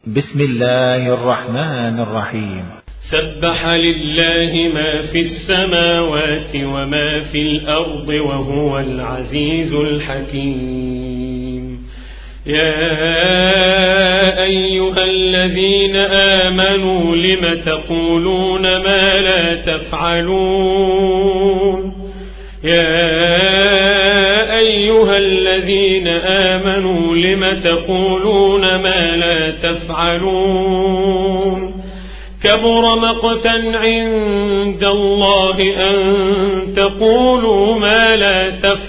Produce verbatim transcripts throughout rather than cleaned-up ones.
بسم الله الرحمن الرحيم. سبح لله ما في السماوات وما في الأرض وهو العزيز الحكيم. يا أيها الذين آمنوا لم تقولون ما لا تفعلون. يا أيها الذين آمنوا لم تقولون ما لا تفعلون. كبر مقتا عند الله أن تقولوا ما لا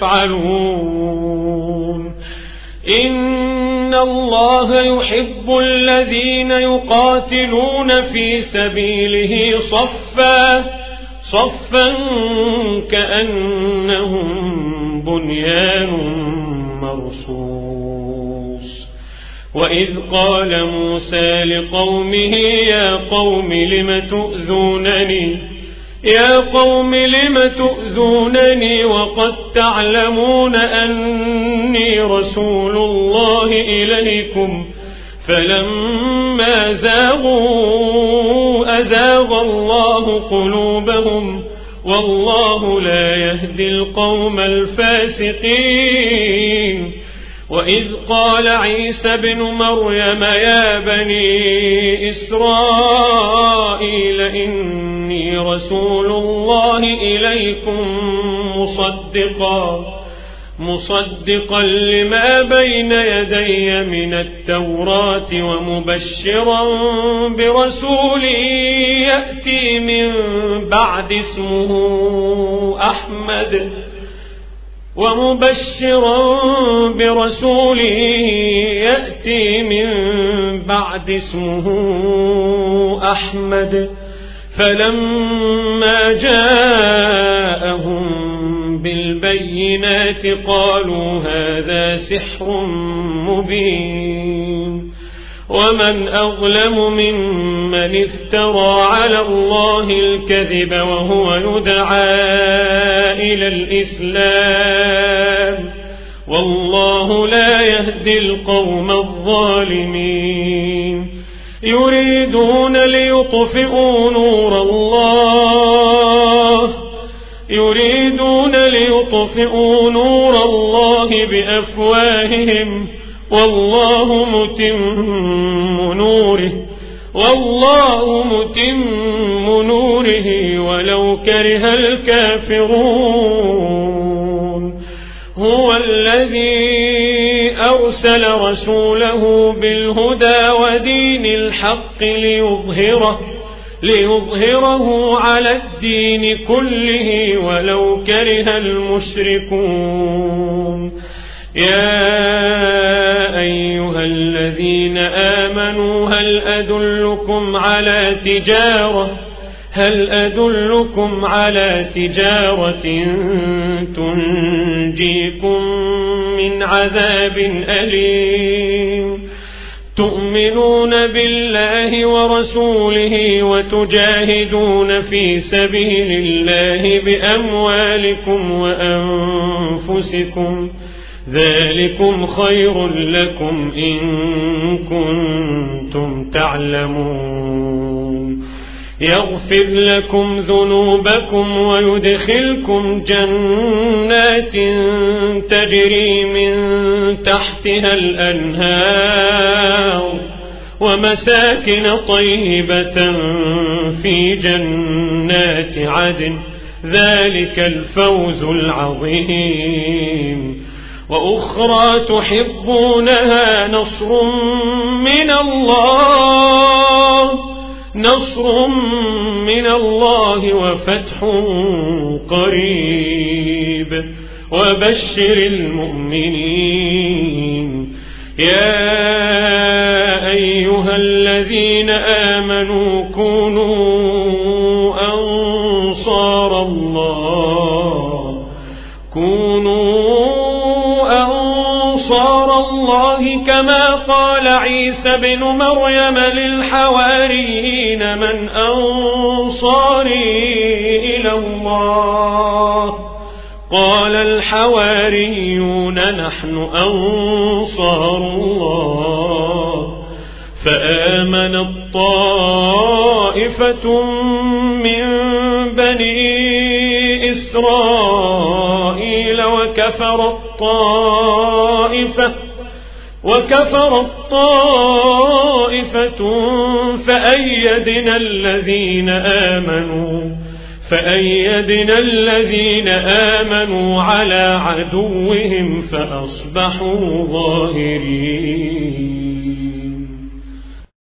تفعلون. إن الله يحب الذين يقاتلون في سبيله صفا صفا كأنهم بنيان مرصوص. وإذ قال موسى لقومه يا قوم لم تؤذونني يا قوم لم تؤذونني وقد تعلمون أني رسول الله إليكم فلما زاغوا أزاغ الله قلوبهم والله لا يهدي القوم الفاسقين. وإذ قال عيسى بن مريم يا بني إسرائيل إني رسول الله إليكم مصدقا مصدقا لما بين يدي من التوراة ومبشرا برسول يأتي من بعد اسمه أحمد ومبشرا برسول يأتي من بعد اسمه أحمد. فلما جاءهم بالبينات قالوا هذا سحر مبين. ومن أظلم ممن افترى على الله الكذب وهو يدعى إلى الإسلام والله لا يهدي القوم الظالمين. يريدون ليطفئوا نور الله يريدون ليطفئوا نور الله بأفواههم والله متم نوره والله متم نوره ولو كره الكافرون. هو الذي أرسل رسوله بالهدى ودين الحق ليظهره ليظهره على الدين كله ولو كره المشركون. يا أيها الذين آمنوا هل أدلكم على تجارة هل أدلكم على تجارة تنجيكم من عذاب أليم. تؤمنون بالله ورسوله وتجاهدون في سبيل الله بأموالكم وأنفسكم ذلكم خير لكم إن كنتم تعلمون. يغفر لكم ذنوبكم ويدخلكم جنات تجري من تحتها الأنهار ومساكن طيبة في جنات عدن ذلك الفوز العظيم. وأخرى تحبونها نصر من الله نصر من الله وفتح قريب وبشر المؤمنين. يا أيها الذين آمنوا كونوا أنصار الله كونوا أنصار الله كما قال عيسى بن مريم للحواريين من أنصاري إلى الله قال الحواريون نحن أنصار الله فآمنت طائفة من بني إسرائيل وكفرت طائفة وكفرت طائفة فأيدنا الذين آمنوا فأيدنا الذين آمنوا على عدوهم فأصبحوا ظاهرين.